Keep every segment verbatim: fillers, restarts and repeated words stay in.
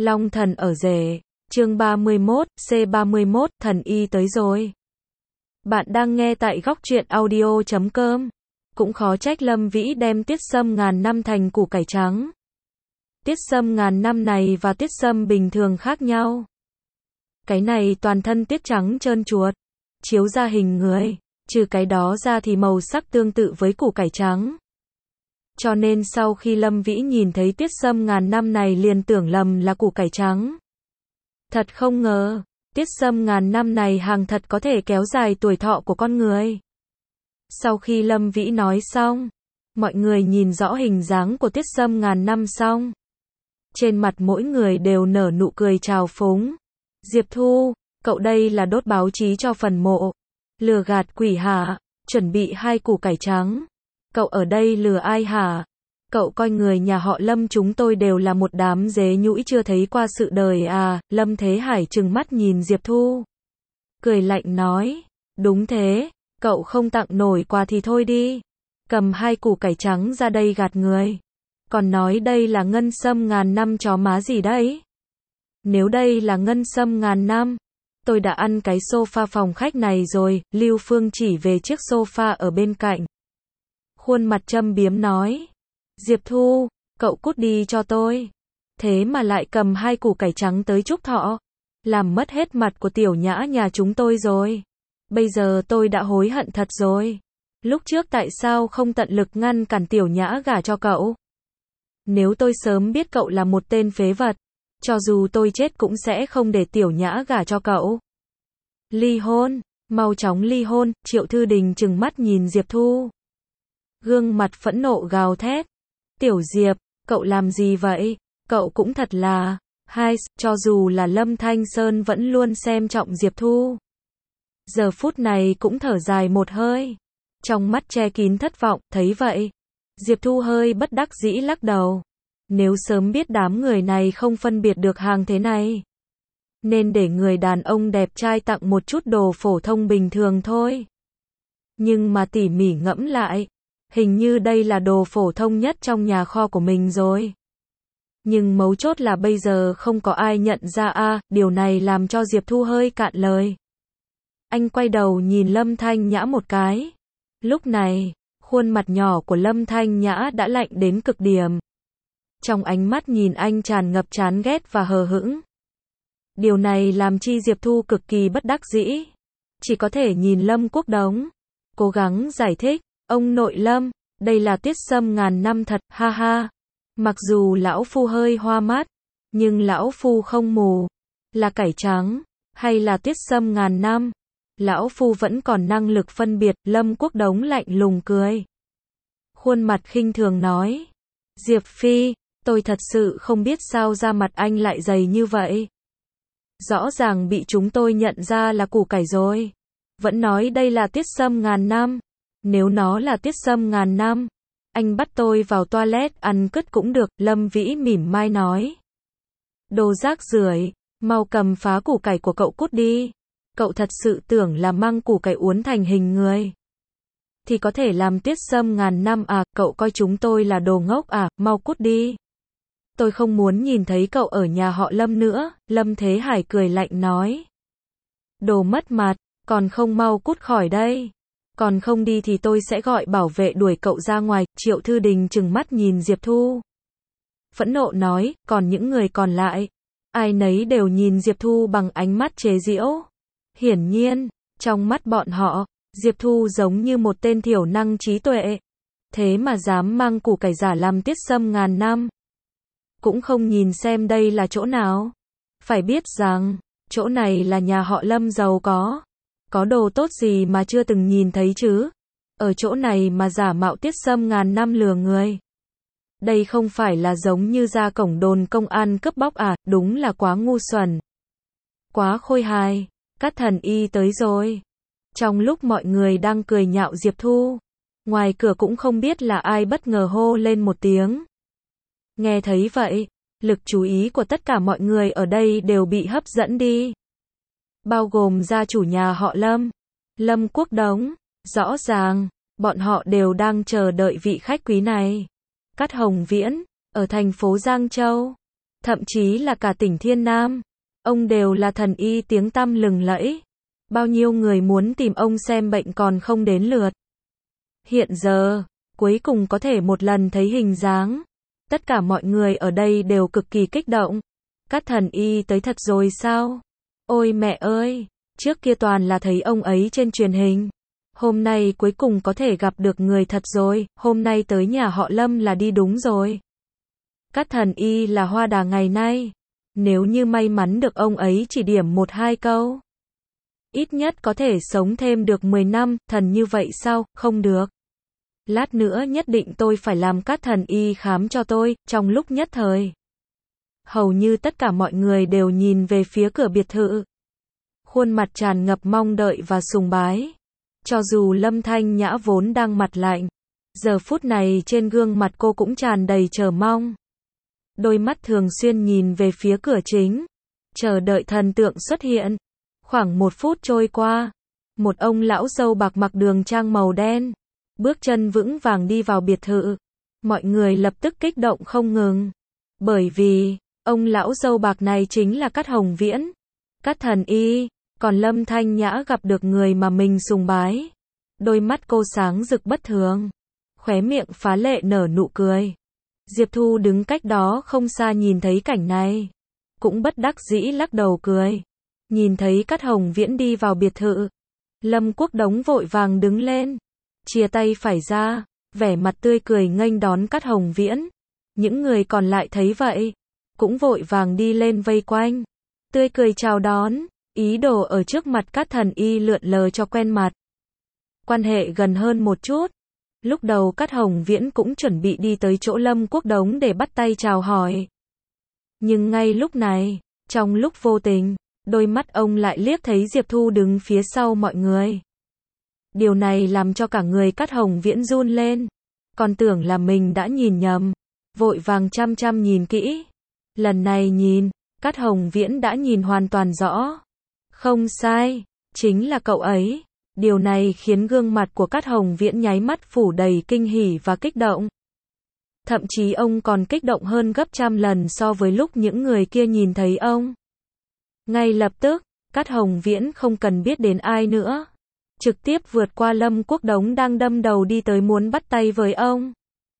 Long thần ở rể, chương ba mươi mốt, C ba mươi mốt, thần y tới rồi. Bạn đang nghe tại góc truyện audio chấm com. Cũng khó trách Lâm Vĩ đem tiết sâm ngàn năm thành củ cải trắng. Tiết sâm ngàn năm này và tiết sâm bình thường khác nhau. Cái này toàn thân tiết trắng trơn chuột, chiếu ra hình người, trừ cái đó ra thì màu sắc tương tự với củ cải trắng. Cho nên sau khi Lâm Vĩ nhìn thấy tiết sâm ngàn năm này liền tưởng lầm là củ cải trắng. Thật không ngờ, tiết sâm ngàn năm này hàng thật có thể kéo dài tuổi thọ của con người. Sau khi Lâm Vĩ nói xong, mọi người nhìn rõ hình dáng của tiết sâm ngàn năm xong. Trên mặt mỗi người đều nở nụ cười trào phúng. Diệp Thu, cậu đây là đốt báo chí cho phần mộ. Lừa gạt quỷ hả? Chuẩn bị hai củ cải trắng. Cậu ở đây lừa ai hả? Cậu coi người nhà họ Lâm chúng tôi đều là một đám dế nhũi chưa thấy qua sự đời à? Lâm Thế Hải trừng mắt nhìn Diệp Thu, cười lạnh nói, đúng thế, cậu không tặng nổi quà thì thôi đi. Cầm hai củ cải trắng ra đây gạt người. Còn nói đây là ngân sâm ngàn năm chó má gì đấy? Nếu đây là ngân sâm ngàn năm, tôi đã ăn cái sofa phòng khách này rồi. Lưu Phương chỉ về chiếc sofa ở bên cạnh, khuôn mặt châm biếm nói, Diệp Thu, cậu cút đi cho tôi. Thế mà lại cầm hai củ cải trắng tới chúc thọ, làm mất hết mặt của tiểu nhã nhà chúng tôi rồi. Bây giờ tôi đã hối hận thật rồi. Lúc trước tại sao không tận lực ngăn cản tiểu nhã gả cho cậu? Nếu tôi sớm biết cậu là một tên phế vật, cho dù tôi chết cũng sẽ không để tiểu nhã gả cho cậu. Ly hôn, mau chóng ly hôn. Triệu Thư Đình trừng mắt nhìn Diệp Thu, gương mặt phẫn nộ gào thét, tiểu Diệp, cậu làm gì vậy? Cậu cũng thật là, hai, cho dù là Lâm Thanh Sơn vẫn luôn xem trọng Diệp Thu, giờ phút này cũng thở dài một hơi, trong mắt che kín thất vọng. Thấy vậy, Diệp Thu hơi bất đắc dĩ lắc đầu. Nếu sớm biết đám người này không phân biệt được hàng thế này, nên để người đàn ông đẹp trai tặng một chút đồ phổ thông bình thường thôi. Nhưng mà tỉ mỉ ngẫm lại, hình như đây là đồ phổ thông nhất trong nhà kho của mình rồi. Nhưng mấu chốt là bây giờ không có ai nhận ra a, à, điều này làm cho Diệp Thu hơi cạn lời. Anh quay đầu nhìn Lâm Thanh Nhã một cái. Lúc này, khuôn mặt nhỏ của Lâm Thanh Nhã đã lạnh đến cực điểm. Trong ánh mắt nhìn anh tràn ngập chán ghét và hờ hững. Điều này làm chi Diệp Thu cực kỳ bất đắc dĩ. Chỉ có thể nhìn Lâm Quốc Đống, cố gắng giải thích, ông nội Lâm, đây là tiết sâm ngàn năm thật, ha ha. Mặc dù lão phu hơi hoa mắt, nhưng lão phu không mù. Là cải trắng, hay là tiết sâm ngàn năm, lão phu vẫn còn năng lực phân biệt. Lâm Quốc Đống lạnh lùng cười, khuôn mặt khinh thường nói, Diệp Phi, tôi thật sự không biết sao da mặt anh lại dày như vậy. Rõ ràng bị chúng tôi nhận ra là củ cải rồi, vẫn nói đây là tiết sâm ngàn năm. Nếu nó là tiết sâm ngàn năm, anh bắt tôi vào toilet ăn cứt cũng được. Lâm Vĩ mỉm mai nói, đồ rác rưởi, mau cầm phá củ cải của cậu cút đi. Cậu thật sự tưởng là mang củ cải uốn thành hình người thì có thể làm tiết sâm ngàn năm à? Cậu coi chúng tôi là đồ ngốc à? Mau cút đi. Tôi không muốn nhìn thấy cậu ở nhà họ Lâm nữa. Lâm Thế Hải cười lạnh nói, đồ mất mặt, còn không mau cút khỏi đây. Còn không đi thì tôi sẽ gọi bảo vệ đuổi cậu ra ngoài. Triệu Thư Đình trừng mắt nhìn Diệp Thu, phẫn nộ nói, còn những người còn lại, ai nấy đều nhìn Diệp Thu bằng ánh mắt chế giễu. Hiển nhiên, trong mắt bọn họ, Diệp Thu giống như một tên thiểu năng trí tuệ. Thế mà dám mang củ cải giả làm tiết sâm ngàn năm. Cũng không nhìn xem đây là chỗ nào. Phải biết rằng, chỗ này là nhà họ Lâm giàu có. Có đồ tốt gì mà chưa từng nhìn thấy chứ? Ở chỗ này mà giả mạo tiết sâm ngàn năm lừa người. Đây không phải là giống như ra cổng đồn công an cướp bóc à? Đúng là quá ngu xuẩn, quá khôi hài. Các thần y tới rồi. Trong lúc mọi người đang cười nhạo Diệp Thu, ngoài cửa cũng không biết là ai bất ngờ hô lên một tiếng. Nghe thấy vậy, lực chú ý của tất cả mọi người ở đây đều bị hấp dẫn đi, bao gồm gia chủ nhà họ Lâm, Lâm Quốc Đống. Rõ ràng, bọn họ đều đang chờ đợi vị khách quý này. Cát Hồng Viễn, ở thành phố Giang Châu. thậm chí là cả tỉnh Thiên Nam. Ông đều là thần y tiếng tăm lừng lẫy. Bao nhiêu người muốn tìm ông xem bệnh còn không đến lượt. Hiện giờ, cuối cùng có thể một lần thấy hình dáng. Tất cả mọi người ở đây đều cực kỳ kích động. Các thần y tới thật rồi sao? Ôi mẹ ơi, trước kia toàn là thấy ông ấy trên truyền hình. Hôm nay cuối cùng có thể gặp được người thật rồi, hôm nay tới nhà họ Lâm là đi đúng rồi. Các thần y là hoa đà ngày nay. Nếu như may mắn được ông ấy chỉ điểm một hai câu, ít nhất có thể sống thêm được mười năm, thần như vậy sao, không được. Lát nữa nhất định tôi phải làm các thần y khám cho tôi, trong lúc nhất thời. Hầu như tất cả mọi người đều nhìn về phía cửa biệt thự. Khuôn mặt tràn ngập mong đợi và sùng bái. Cho dù Lâm Thanh Nhã vốn đang mặt lạnh, giờ phút này trên gương mặt cô cũng tràn đầy chờ mong. Đôi mắt thường xuyên nhìn về phía cửa chính, chờ đợi thần tượng xuất hiện. Khoảng một phút trôi qua, một ông lão râu bạc mặc đường trang màu đen, bước chân vững vàng đi vào biệt thự. Mọi người lập tức kích động không ngừng. Bởi vì, ông lão râu bạc này chính là Cát Hồng Viễn, Cát thần y. Còn Lâm Thanh Nhã gặp được người mà mình sùng bái. Đôi mắt cô sáng rực bất thường, khóe miệng phá lệ nở nụ cười. Diệp Thu đứng cách đó không xa nhìn thấy cảnh này, cũng bất đắc dĩ lắc đầu cười. Nhìn thấy Cát Hồng Viễn đi vào biệt thự, Lâm Quốc Đống vội vàng đứng lên, chia tay phải ra, vẻ mặt tươi cười nghênh đón Cát Hồng Viễn. Những người còn lại thấy vậy, cũng vội vàng đi lên vây quanh, tươi cười chào đón, ý đồ ở trước mặt các thần y lượn lờ cho quen mặt. Quan hệ gần hơn một chút. Lúc đầu Cát Hồng Viễn cũng chuẩn bị đi tới chỗ Lâm Quốc Đống để bắt tay chào hỏi. Nhưng ngay lúc này, trong lúc vô tình, đôi mắt ông lại liếc thấy Diệp Thu đứng phía sau mọi người. Điều này làm cho cả người Cát Hồng Viễn run lên. Còn tưởng là mình đã nhìn nhầm, vội vàng chăm chăm nhìn kỹ. Lần này nhìn, Cát Hồng Viễn đã nhìn hoàn toàn rõ. Không sai, chính là cậu ấy. Điều này khiến gương mặt của Cát Hồng Viễn nháy mắt phủ đầy kinh hỉ và kích động. Thậm chí ông còn kích động hơn gấp trăm lần so với lúc những người kia nhìn thấy ông. Ngay lập tức, Cát Hồng Viễn không cần biết đến ai nữa, trực tiếp vượt qua Lâm Quốc Đống đang đâm đầu đi tới muốn bắt tay với ông.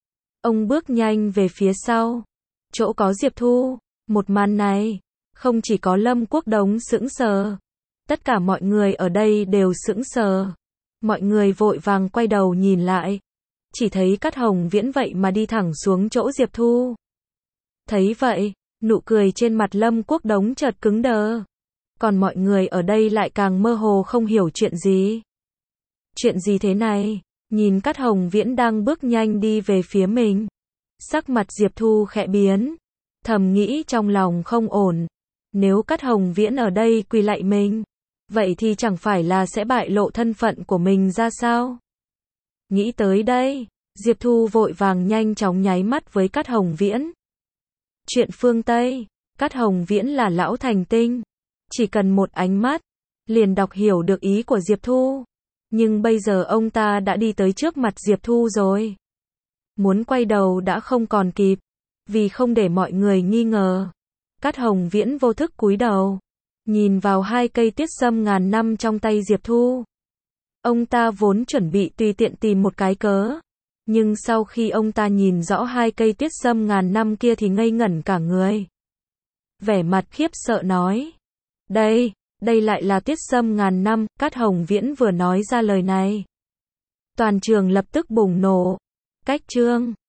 Ông bước nhanh về phía sau, chỗ có Diệp Thu. Một màn này, không chỉ có Lâm Quốc Đống sững sờ, tất cả mọi người ở đây đều sững sờ. Mọi người vội vàng quay đầu nhìn lại, chỉ thấy Cát Hồng Viễn vậy mà đi thẳng xuống chỗ Diệp Thu. Thấy vậy, nụ cười trên mặt Lâm Quốc Đống chợt cứng đờ. Còn mọi người ở đây lại càng mơ hồ không hiểu chuyện gì. Chuyện gì thế này? Nhìn Cát Hồng Viễn đang bước nhanh đi về phía mình, sắc mặt Diệp Thu khẽ biến, thầm nghĩ trong lòng không ổn. Nếu Cát Hồng Viễn ở đây quỳ lạy mình, vậy thì chẳng phải là sẽ bại lộ thân phận của mình ra sao? Nghĩ tới đây, Diệp Thu vội vàng nhanh chóng nháy mắt với Cát Hồng Viễn. Chuyện phương Tây, Cát Hồng Viễn là lão thành tinh, chỉ cần một ánh mắt, liền đọc hiểu được ý của Diệp Thu. Nhưng bây giờ ông ta đã đi tới trước mặt Diệp Thu rồi. Muốn quay đầu đã không còn kịp, vì không để mọi người nghi ngờ. Cát Hồng Viễn vô thức cúi đầu, nhìn vào hai cây tiết sâm ngàn năm trong tay Diệp Thu. Ông ta vốn chuẩn bị tùy tiện tìm một cái cớ, nhưng sau khi ông ta nhìn rõ hai cây tiết sâm ngàn năm kia thì ngây ngẩn cả người. Vẻ mặt khiếp sợ nói, đây, đây lại là tiết sâm ngàn năm. Cát Hồng Viễn vừa nói ra lời này, toàn trường lập tức bùng nổ. Cách chương